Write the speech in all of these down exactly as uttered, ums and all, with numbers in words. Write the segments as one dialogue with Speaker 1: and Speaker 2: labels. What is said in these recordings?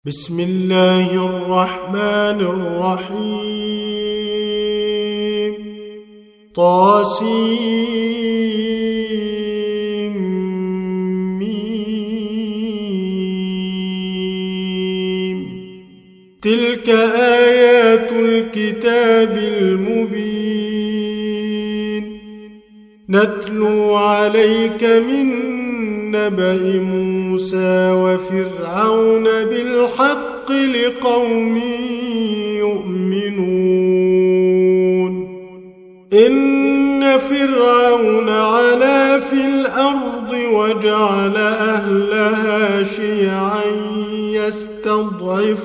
Speaker 1: بسم الله الرحمن الرحيم. طاسيم ميم. تلك آيات الكتاب المبين. نتلو عليك من نبأ موسى وفرعون بالحق لقوم يؤمنون. إن فرعون علا في الأرض وجعل أهلها شيعا يستضعف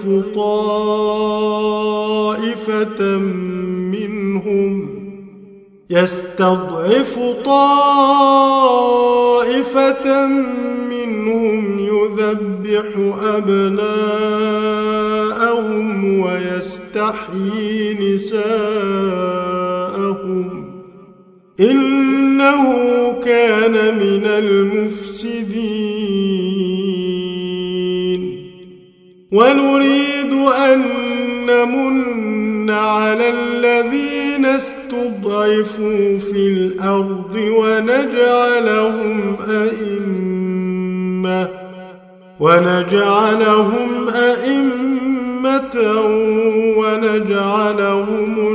Speaker 1: طائفة منهم يستضعف طائفة منهم يذبح أبناءهم ويستحيي نساءهم إنه كان من المفسدين. ونريد أن نمن على الذين استضعفوا في الأرض ونجعلهم أئمة ونجعلهم أئمة ونجعلهم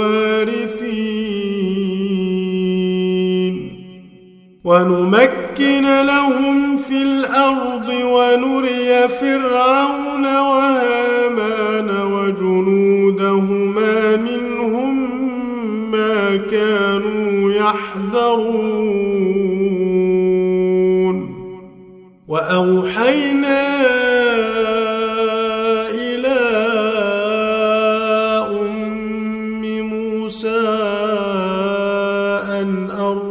Speaker 1: الوارثين. ونمكن لهم في الأرض ونري فرعون وهامان وجنودهما منهم ما كانوا يحذرون. وأوحينا إلى أم موسى أن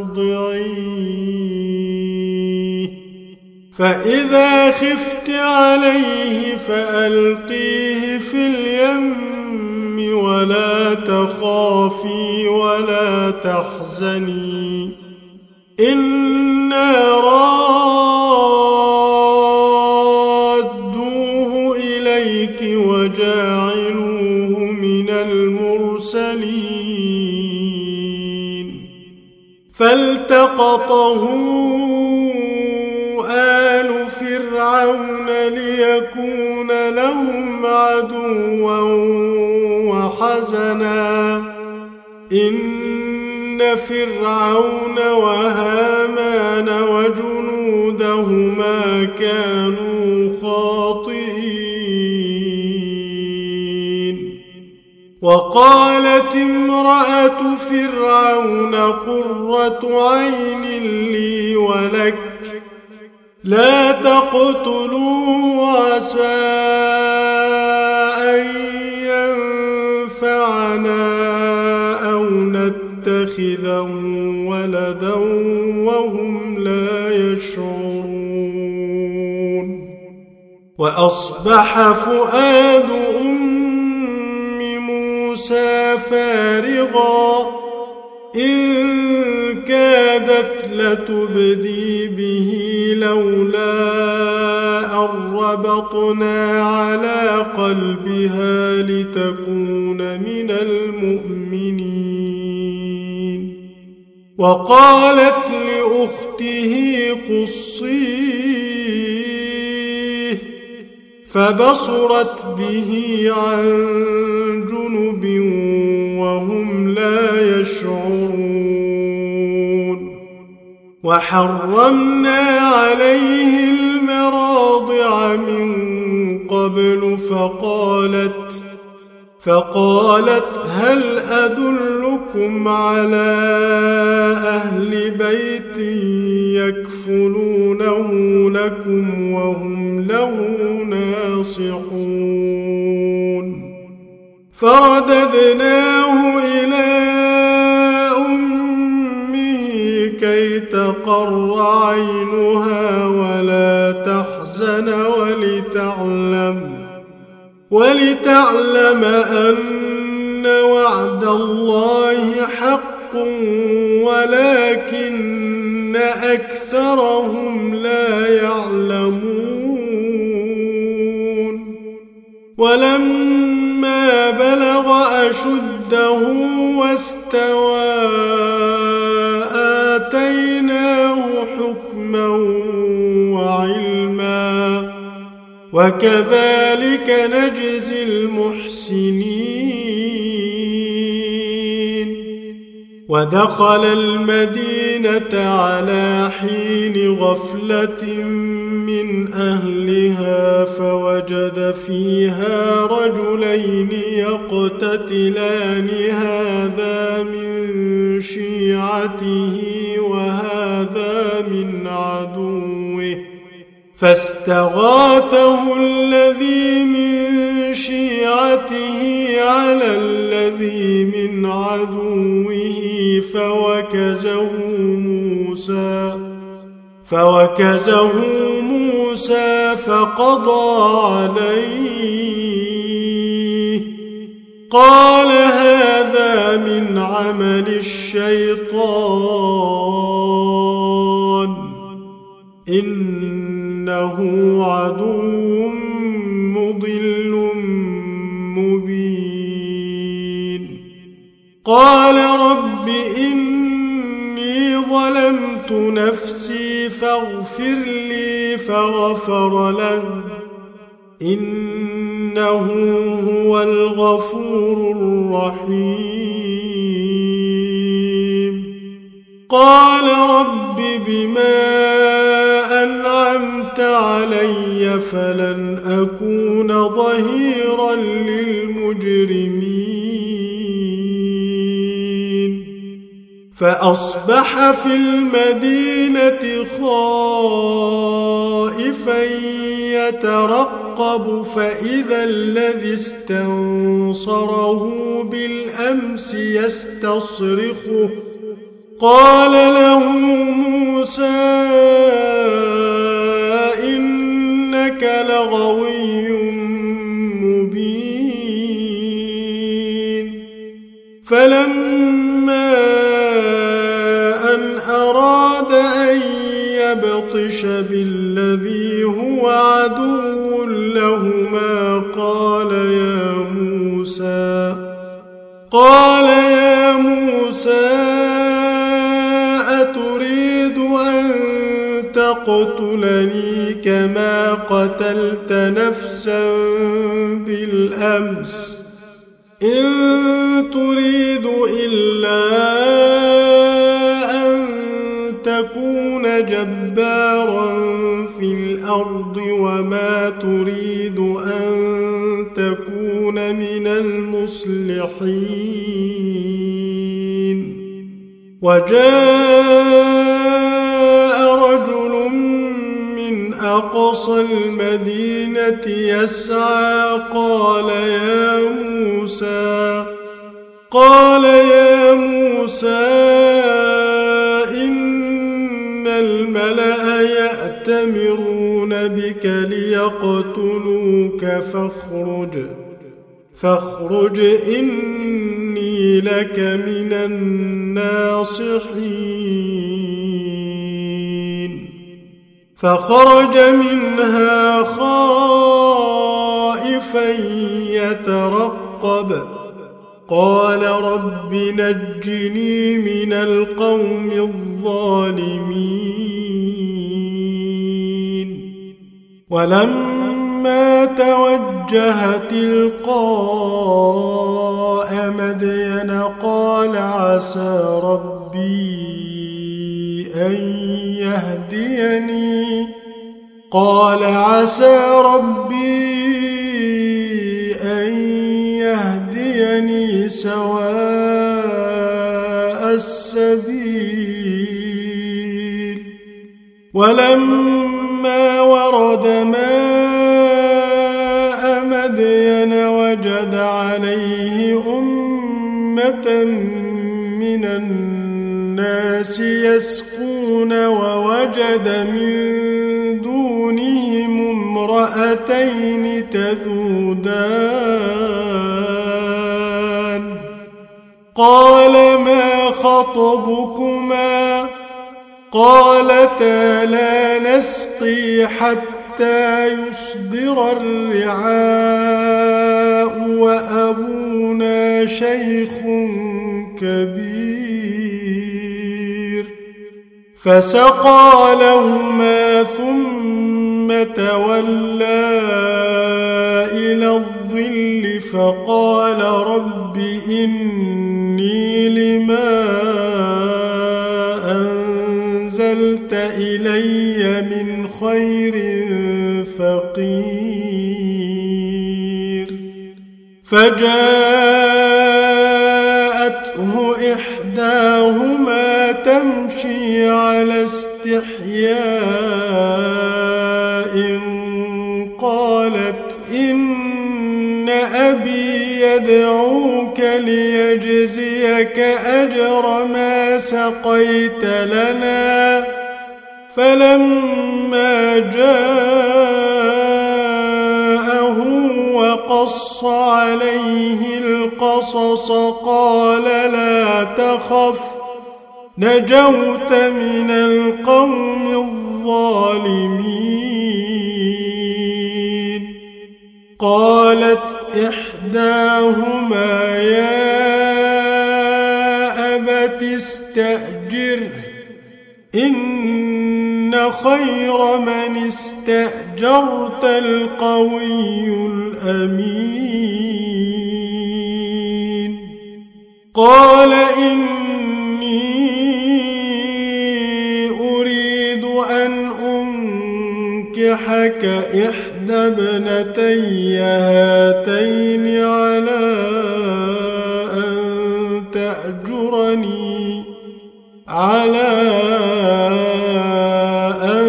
Speaker 1: أرضعيه فإذا خفت عليه فألقيه في اليم ولا تخافي ولا تحزني إنا رادوه إليك وجاعلوه من المرسلين. فالتقطه آل فرعون ليكون لهم عدوا وحزنا إن فرعون وهامان وجنودهما كانوا خاطئين. وقالت امرأة فرعون قرة عين لي ولك لا تقتلوه عسى أن ينفعنا أو نتخذه ولدا وهم لا يشعرون. وأصبح فؤاد أم موسى فارغا إن كادت لتبدي به لولا أن ربطنا على قلبها لتكون من المؤمنين. وقالت لأخته قصيه فبصرت به عن جنب وهم لا يشعرون. وحرمنا عليه المراضع من قبل فقالت فقالت هل أدلكم على أهل بيت يكفلونه لكم وهم له ناصحون. فرددناه إلى أمه كي تقر عينها ولا تحزن ولتعلم ولتعلم أن وعد الله حق ولكن أكثرهم لا يعلمون. ولما بلغ أشده واستوى آتيناه حكما وعلما وكذلك نجزي المحسنين. ودخل المدينة على حين غفلة من أهلها فوجد فيها رجلين يقتتلان هذا من شيعته وهذا من عدوه فاستغاثه الذي من شيعته على الذي من عدوه فوكزه موسى فوكزه موسى فقضى عليه قال هذا من عمل الشيطان إنه عدو مضل مبين. قال رب إني ظلمت نفسي فاغفر لي فغفر له إنه هو الغفور الرحيم. قال رب بما أنعمت علي فلن أكون ظهيرا للمجرمين. فأصبح في المدينة خائفا يترقب فإذا الذي استنصره بالأمس يستصرخه قال له موسى إنك لغوي مبين. فلما أن أراد أن يبطش بالذي هو عدو لهما قال يا موسى قال يا موسى أتريد أن تقتلني كما قتلت نفسا بالأمس إن تريد إلا أن تكون جبارا في الأرض وما تريد أن تكون من المصلحين. وجاء رجل من أقصى المدينة يسعى قال يا موسى قال يا موسى إن الملأ يأتمرون بك ليقتلوك فاخرج فاخرج إني لك من الناصحين. فخرج منها خائفا يترقب قال رب نجني من القوم الظالمين. ولما توجه تلقاء مدين قال عسى ربي أن يهديني قال عسى ربي أن يهديني سواء السبيل. ولما ورد ماء مدين وجد عليه أمة من الناس يسقون ووجد من دونهم امرأتين تذودان قال ما خطبكما قالتا لا نسقي حتى يصدر الرعاء وأبونا شيخ كبير فسقى لهما ثم تولى إلى الظل فقال رب إني لما أنزلت إلي من خير فقير فجاءته إحداهما تمشي على استحياء قالت إن أبي يدعوك ليجزيك أجر ما سقيت لنا فلما جاءه وقص عليه القصص قال لا تخف نجوت من القوم الظالمين قالت إحداهما يا أبت استأجره إن خير من استأجرت القوي الأمين قال إني أريد أن أنكحك إحدى ابنتي هاتين على أن تأجرني على أن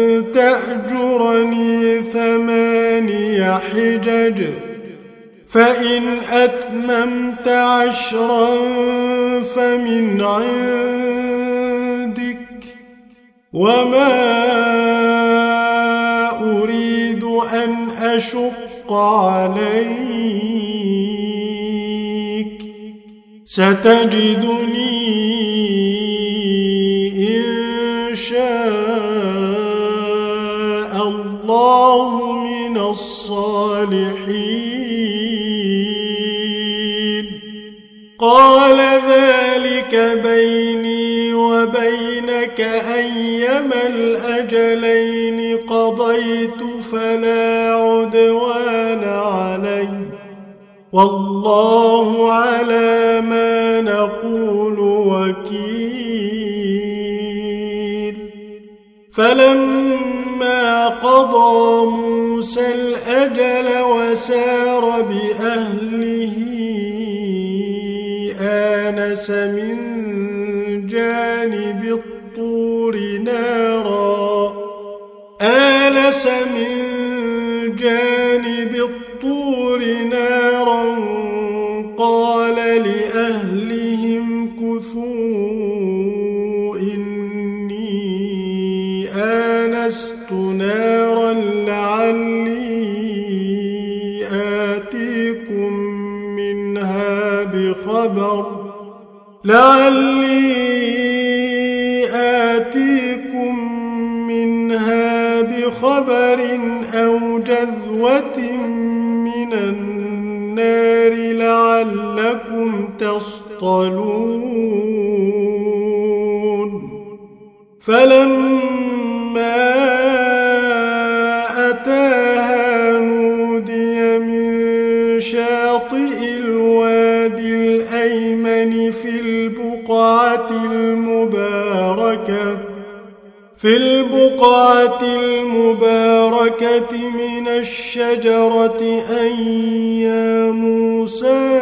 Speaker 1: تأجرني ثماني حجج فإن أتممت عشرا فمن عندك وما أريد أن أشق عليك ستجدني إن شاء الله من الصالحين قال ذلك بيني وبينك أيما الأجلين قضيت فلا عدوان علي والله على ما نقول وكيل فلما قضى موسى الأجل وسار بأهله آنس من جانب الطور نارا آنس من جانب الطور نارا قال لأهلهم كثوا إني آنست نارا لعلي آتيكم منها بخبر لعلي آتيكم منها بخبر أو جذوة من النار لعلكم تصطلون فلما أتاها نودي من شاطئ الوادي الأيمن في البقعة المباركة في البقعة المباركة من الشجرة أن يا موسى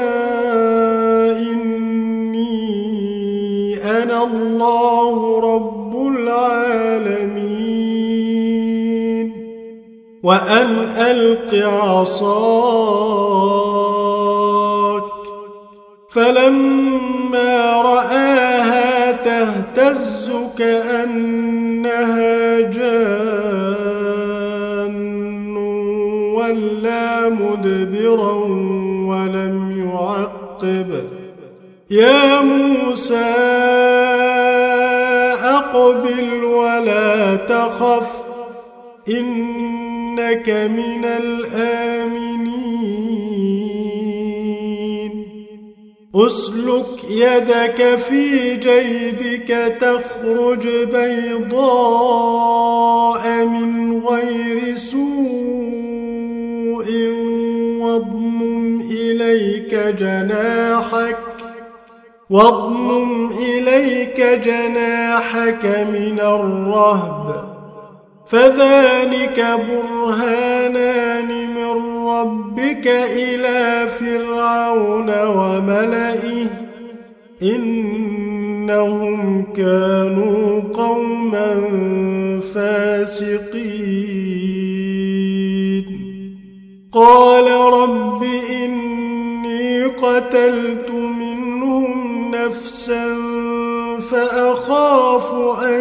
Speaker 1: إني أنا الله رب العالمين وأن ألق عصاك فلما رآها تهتز كأنها جان ولا مدبرا ولم يعقب يا موسى أقبل ولا تخف إنك من الآمنين أسلك يدك في جيبك تخرج بيضاء من غير سوء واضمم إليك جناحك واضمم إليك جناحك من الرهب فذلك برهانان من ربك إلى فرعون وملئه إنهم كانوا قوما فاسقين قال رب إني قتلت منهم نفسا فأخاف أن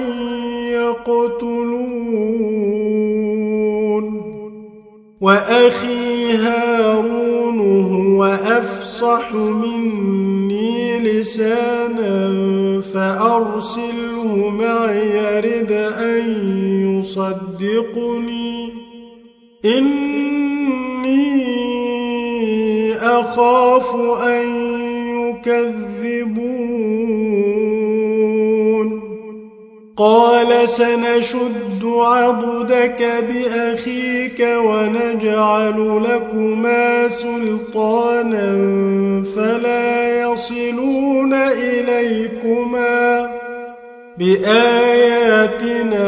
Speaker 1: يقتلون وأخي هارون هو أفصح مني لسانا فأرسله معي يرد أن يصدقني إني أخاف أن يكذبون قال سنشد عضدك بأخيك ونجعل لكما سلطانا فلا يصلون إليكما بآياتنا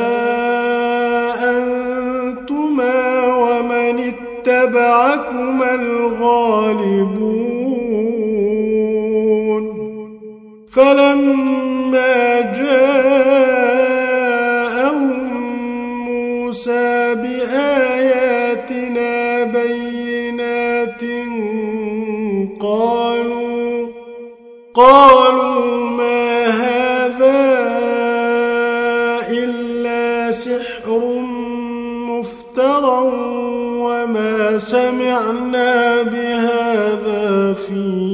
Speaker 1: أنتما ومن اتبعكما الغالبون فلما جاءهم موسى بآياتنا بينات قالوا قالوا ما هذا إلا سحر مفترى وما سمعنا بهذا في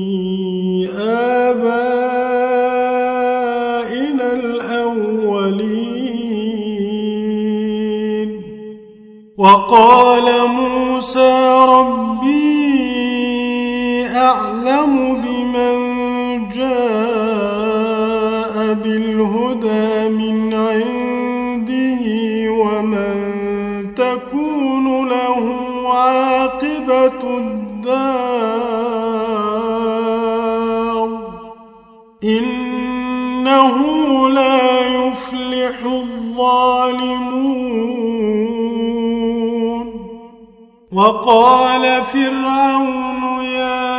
Speaker 1: آبائنا الأولين وقال موسى ربي أعلم بمن جاء بالهدى من عنده ومن تكون له عاقبة الدار إنه لا يفلح الظالمون وقال فرعون يا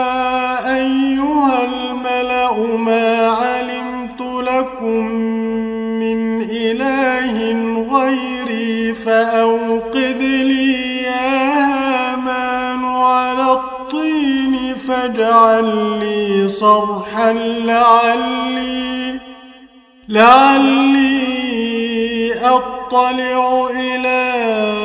Speaker 1: أيها الملأ ما علمت لكم من إله غيري فأوقد لي يا هامان على الطين فاجعل لي صرحا لعلي لعلي أطلع إلى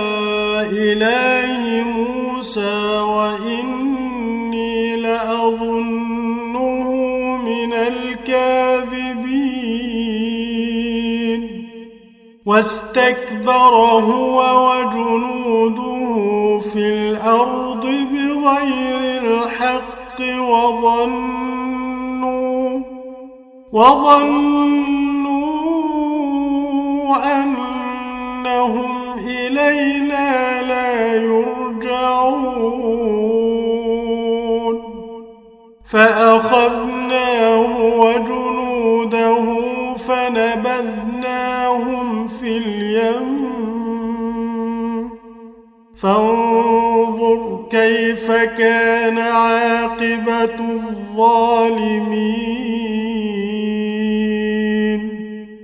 Speaker 1: إله موسى وإني لأظنه من الكاذبين واستكبر هو وجنوده في الأرض بغير الحق وظنوا وظنوا أنهم إلينا لا يرجعون فأخذناه وجنوده فنبذناهم في اليم فانظر كيف كان عاقبة الظالمين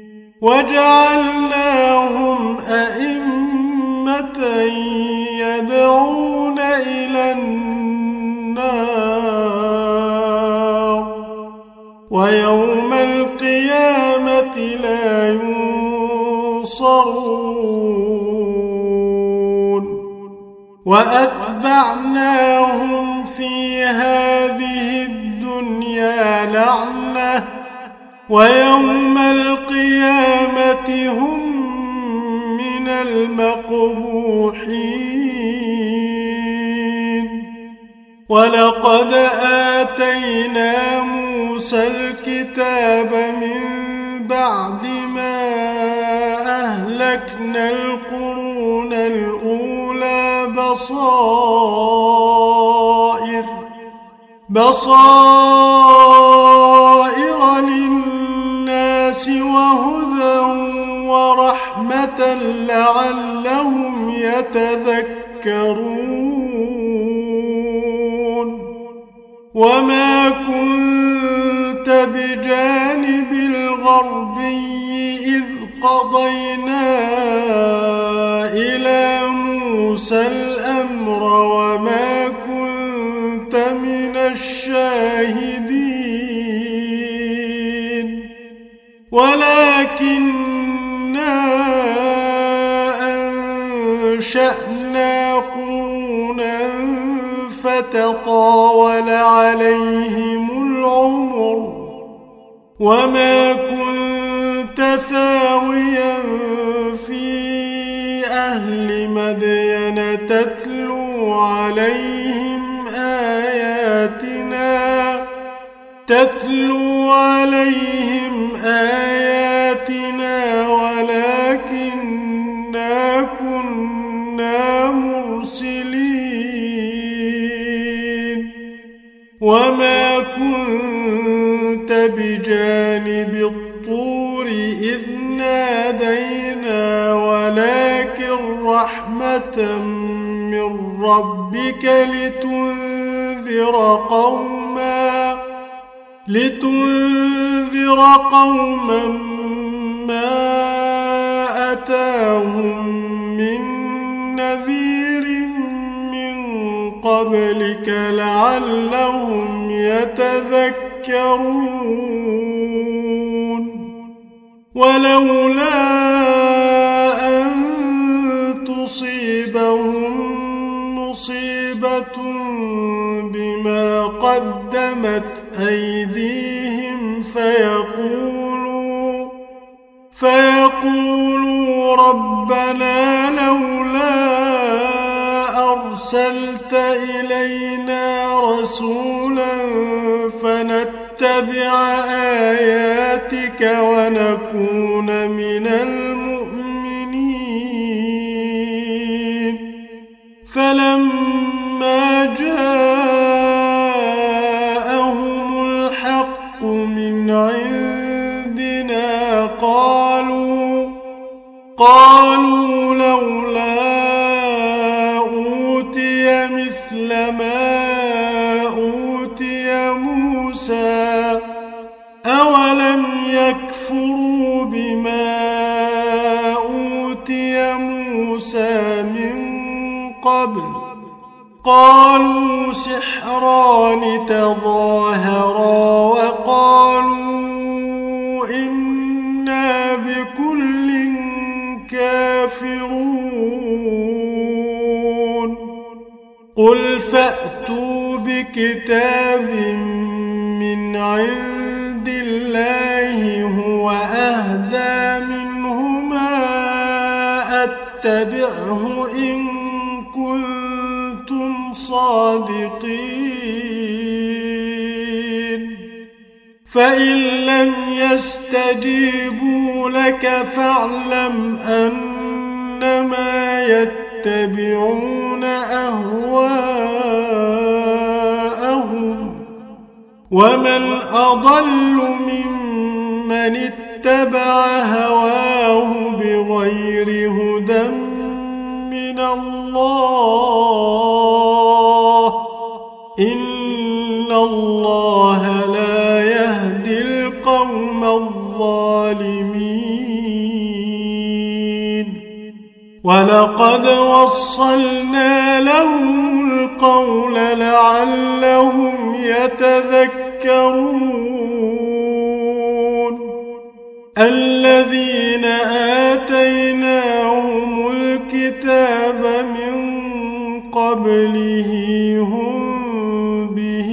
Speaker 1: وجعلناهم أئمة يدعون إلى النار ويوم القيامة لا ينصرون وأتبعناهم في هذه الدنيا لعنة ويوم القيامة هم من المقبوحين ولقد آتينا موسى الكتاب من بعد ما أهلكنا القرون الأولى بصائر بصائر للناس وهدى ورحمة لعلهم يتذكرون وما كنت بجانب الغربي إذ قضينا إلى موسى الأمر وما كنت من الشاهدين ولكننا أنشأنا قرونا فتطاول عليهم العمر وما كنت ثاويا في أهل مدين تتلو عليهم آياتنا تتلو عليهم آياتنا ولكننا كنا مرسلين وما كنت بجانب الطور إذ نادينا ولكن رحمة من ربك لتنذر قوما لتنذر قوما ما أتاهم من نذير من قبلك لعلهم يتذكرون ولولا أن تصيبهم مصيبة بما قدمت أيديهم فيقولوا فيقولوا ربنا لولا أرسلت إلينا رسولا فنتبع آياتك ونكون من المؤمنين فلما جاءهم الحق من عندنا قالوا قالوا لولا أوتي مثل ما أوتي موسى أولم يكفروا بما أوتي موسى من قبل قالوا سحران تظاهرا وقالوا إنا بكل كافرون قل فأتوا بكتاب من عند الله هو أهدى منهما أتبعه إن كنتم صادقين فإن لم يستجيبوا لك فاعلم أنما يتبعون أهواءهم ومن أضل ممن اتبع هواه بغير هدى من الله إن الله لا يهدي القوم الظالمين ولقد وصلنا لهم القول لعلهم يتذكرون الذين آتيناهم الكتاب من قبله هم به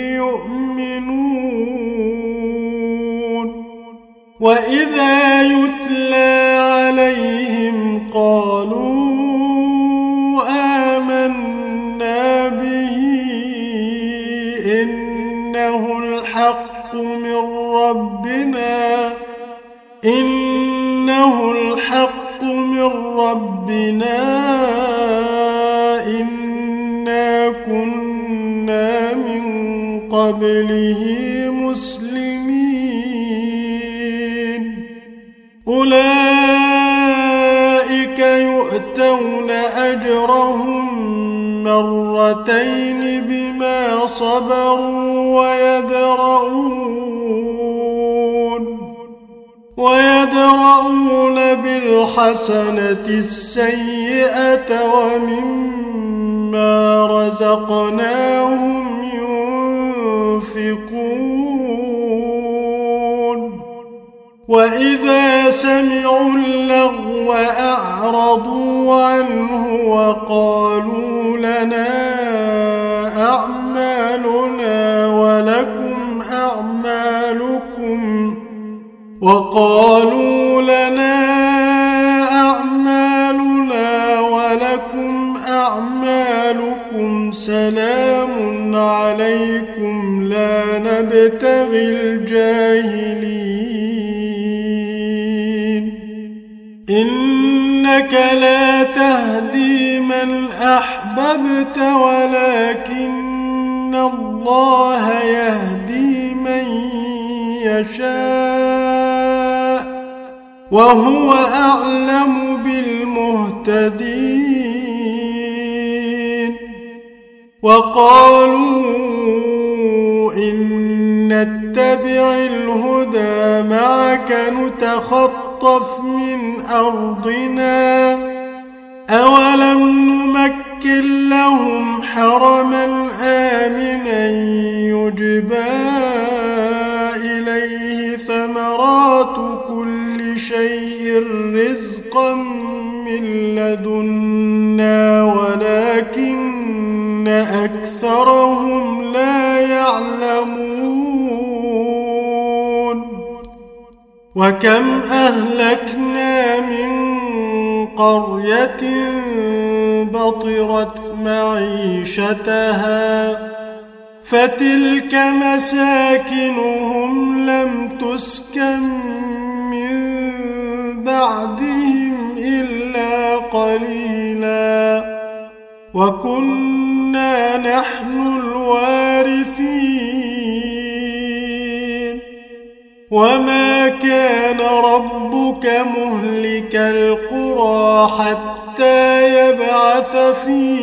Speaker 1: يؤمنون وإذا يتلى عليهم قالوا آمنا به قبله مسلمين أولئك يؤتون أجرهم مرتين بما صبروا ويدرؤون ويدرؤون بالحسنة السيئة ومما رزقناهم ينفقون وإذا سمعوا اللغو أعرضوا عنه وقالوا لنا أعمالنا ولكم أعمالكم وقالوا لنا أعمالنا ولكم أعمالكم سلام عليكم لا نبتغي الجاهلين إنك لا تهدي من أحببت ولكن الله يهدي من يشاء وهو أعلم بالمهتدين وقالوا إن نتبع الهدى معك نتخطف من أرضنا أولم نمكن لهم حرما آمنا يجبى إليه ثمرات كل شيء رزقا من لدنا ولكن أكثرهم لا يعلمون وكم أهلكنا من قرية بطرت معيشتها فتلك مساكنهم لم تسكن من بعدهم إلا قليلا وكنا نحن الوارثين وما كان ربك مهلك القرى حتى يبعث في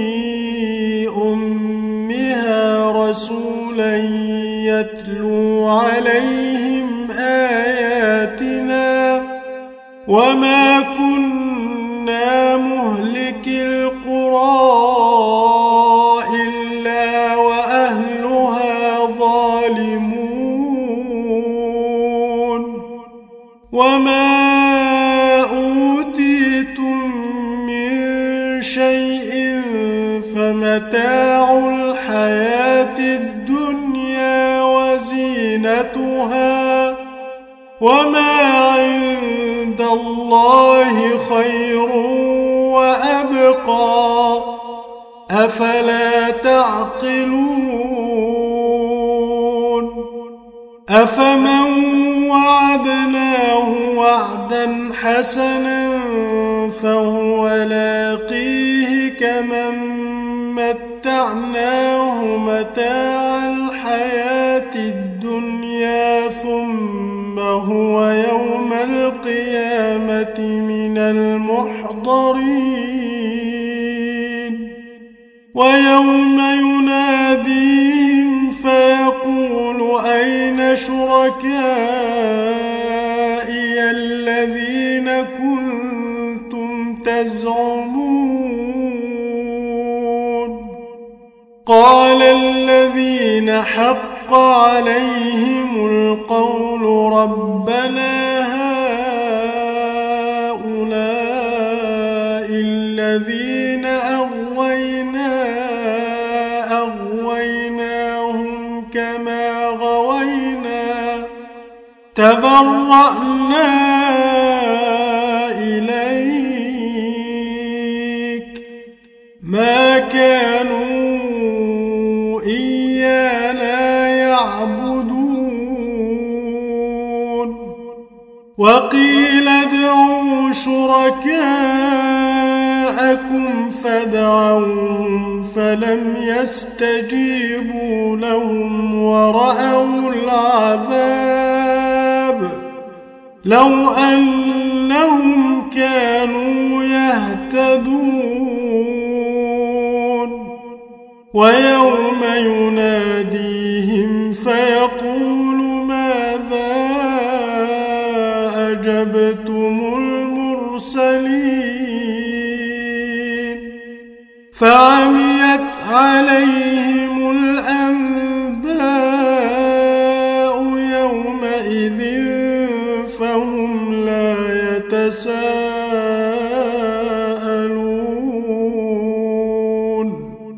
Speaker 1: أمها رسولا يتلو عليهم آياتنا وما كنا مهلك القرى إلا وأهلها ظالمون وما أوتيتم من شيء فمتاع الحياة الدنيا وزينتها وما عند الله خير وأبقى أفلا تعقلون أفمن وعدناه وعدا حسنا فهو لاقيه كمن متعناه متاع الحياة الدنيا ثم هو يوم القيامة من المحضرين ويوم يناديهم فيقول أين شركائي الذين كنتم تزعمون قال الذين حق عليهم القول ربنا هؤلاء الذين أغوينا أغويناهم كما غوينا تبرأنا إليك ما كانوا إيانا يعبدون وقيل ادعوا شركاءكم معكم فدعوهم فلم يستجيبوا لهم ورأوا العذاب لو أنهم كانوا يهتدون ويوم يناديهم فيقول ماذا أجبتم المرسلين فعميت عليهم الأنباء يومئذ فهم لا يتساءلون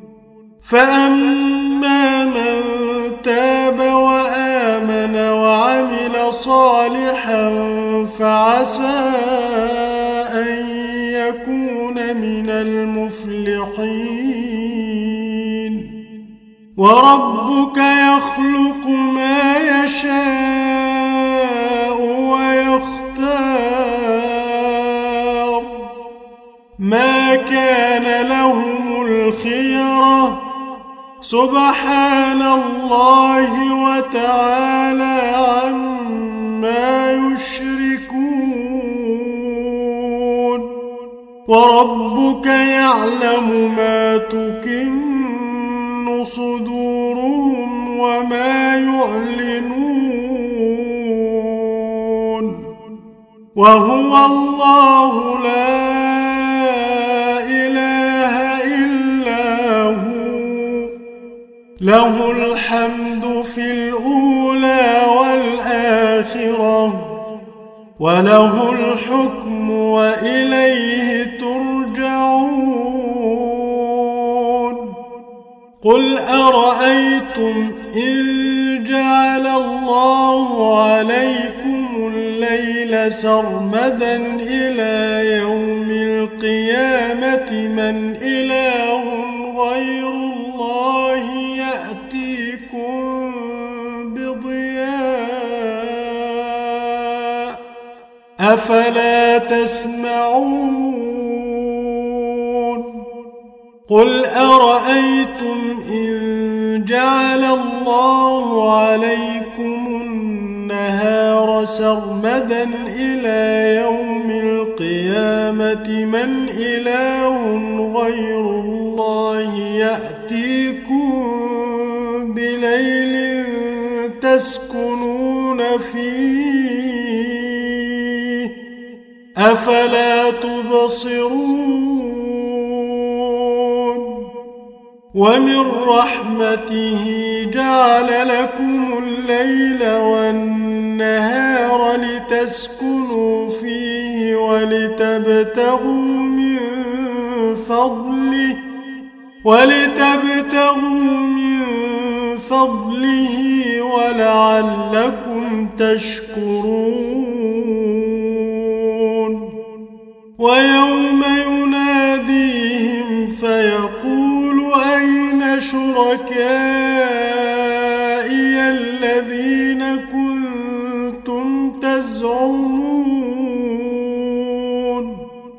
Speaker 1: فأما من تاب وآمن وعمل صالحا فعسى أن يكون من المفلحين وربك يخلق ما يشاء ويختار ما كان لهم الخيرة سبحان الله وتعالى عما يشركون وربك يعلم ما تكن صدورهم وما يعلنون وهو الله لا إله إلا هو له الحمد في الأولى والآخرة وله الحكم وإليه ترجعون قل أرأيتم إن جعل الله عليكم الليل سرمدا إلى يوم القيامة من إله غير الله يأتيكم بضياء أفلا تسمعون قل أرأيتم إن جعل الله عليكم النهار سرمدا إلى يوم القيامة من إله غير الله يأتيكم بليل تسكنون فيه أفلا تبصرون ومن رحمته جعل لكم الليل والنهار لتسكنوا فيه ولتبتغوا من فضله ولتبتغوا من فضله ولعلكم تشكرون ويوم يناديهم فيقول أين شركائي الذين كنتم تزعمون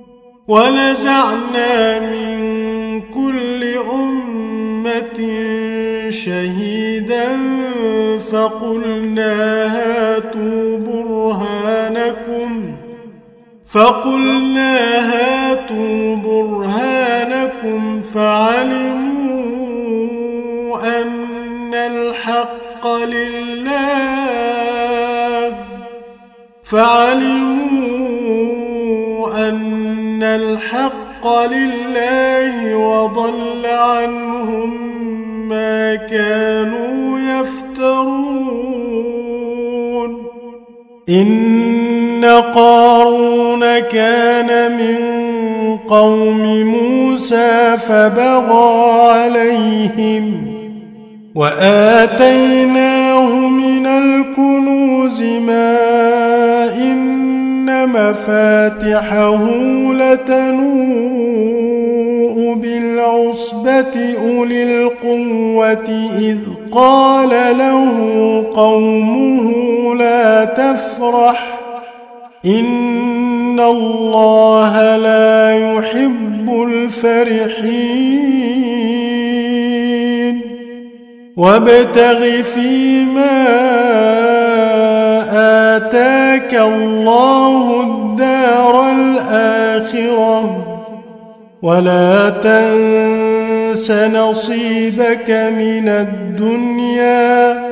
Speaker 1: ونزعنا من كل أمة شهيدا فقلنا هاتوا برهانكم فقلنا هاتوا برهانكم فعلموا أن الحق لله فعلموا أن الحق لله وضل عنهم ما كانوا يفترون إن قارون كان من قوم موسى فبغى عليهم وآتيناه من الكنوز ما إن مفاتحه لتنوء بالعصبة أولي القوة إذ قال له قومه لا تفرح إن إن الله لا يحب الفرحين وابتغ فيما آتاك الله الدار الآخرة ولا تنس نصيبك من الدنيا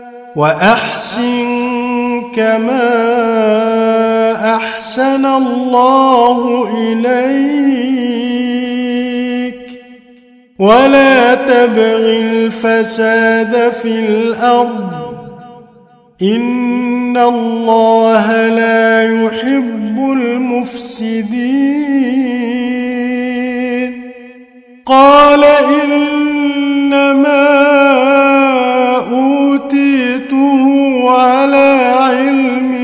Speaker 1: وأحسن كما أحسن الله إليك ولا تبغ الفساد في الأرض إن الله لا يحب المفسدين قال إنما أوتيته على علم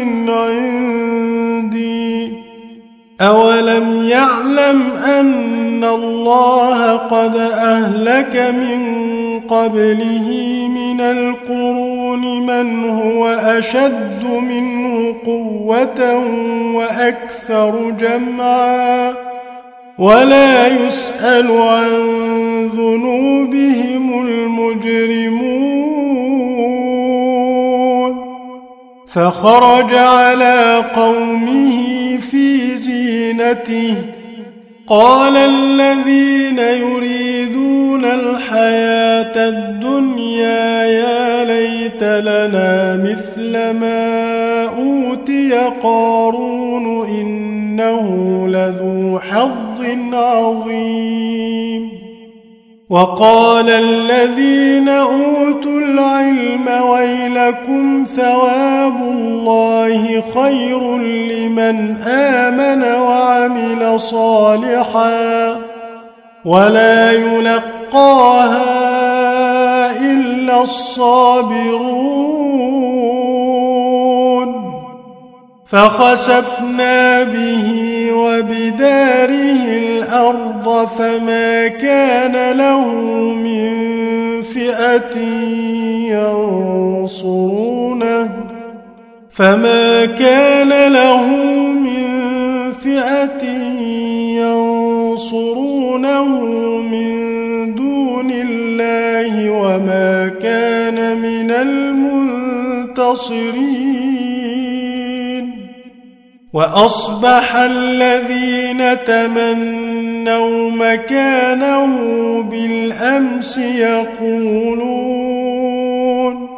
Speaker 1: عندي أولم يعلم أن الله قد أهلك من قبله من القرون من هو أشد منه قوة وأكثر جمعا ولا يسأل عن ذنوبهم المجرمون فخرج على قومه في زينته قال الذين يريدون الحياة الدنيا يا ليت لنا مثل ما أوتي قارون إنه لذو حظ عظيم وقال الذين أوتوا العلم ويلكم ثواب الله خير لمن آمن وعمل صالحا ولا يلقاها إلا الصابرون فخسفنا به وبداره الأرض فما كان له من فئة ينصرونه فما كان له من فئة ينصرونه من دون الله وما كان من المنتصرين وأصبح الذين تمنوا مكانه بالأمس يقولون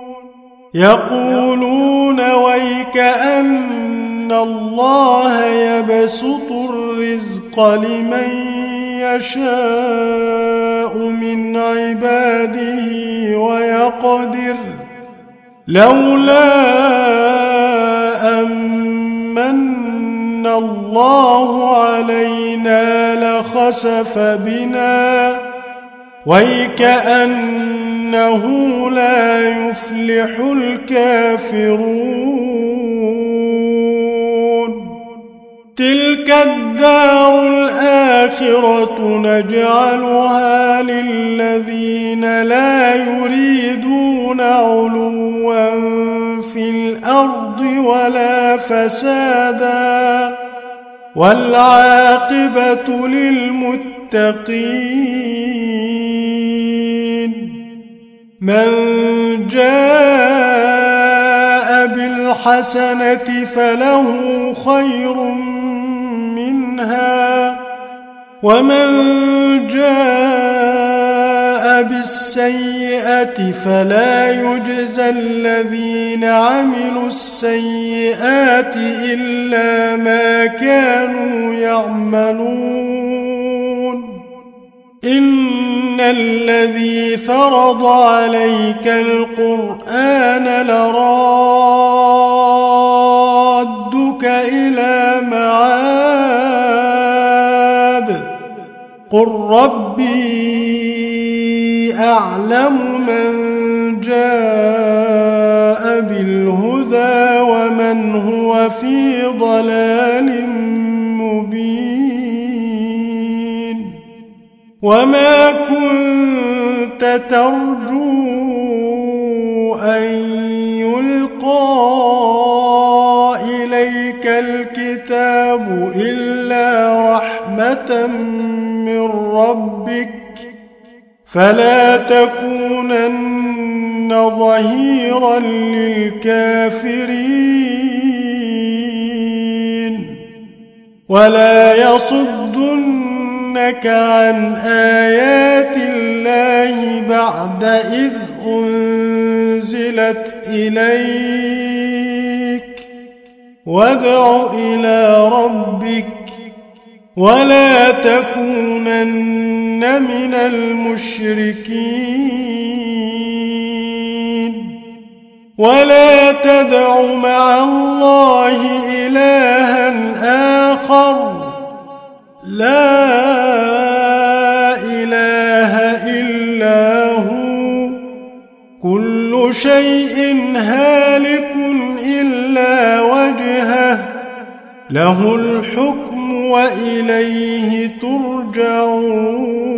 Speaker 1: يقولون ويكأن الله يبسط الرزق لمن يشاء من عباده ويقدر لولا أمن الله علينا لخسف بنا ويكأنه لا يفلح الكافرون تلك الدار الآخرة نجعلها للذين لا يريدون علوا في الأرض ولا فسادا والعاقبة للمتقين من جاء بالحسنة فله خير منها ومن جاء بالسيئة فلا يجزى الذين عملوا السيئات إلا ما كانوا يعملون إن الذي فرض عليك القرآن لرادك إلى معاد قل ربي أعلم من جاء بالهدى ومن هو في ضلال مبين وما كنت ترجو أن يلقى إليك الكتاب الكتاب إلا رحمة من ربك فلا تكونن ظهيرا للكافرين ولا يصدنك عن آيات الله بعد إذ أنزلت إليك وادع إلى ربك ولا تكونن من المشركين ولا تدع مع الله إلها آخر لا إله إلا هو كل شيء هالك إلا وجهه له الحكم وإليه ترجعون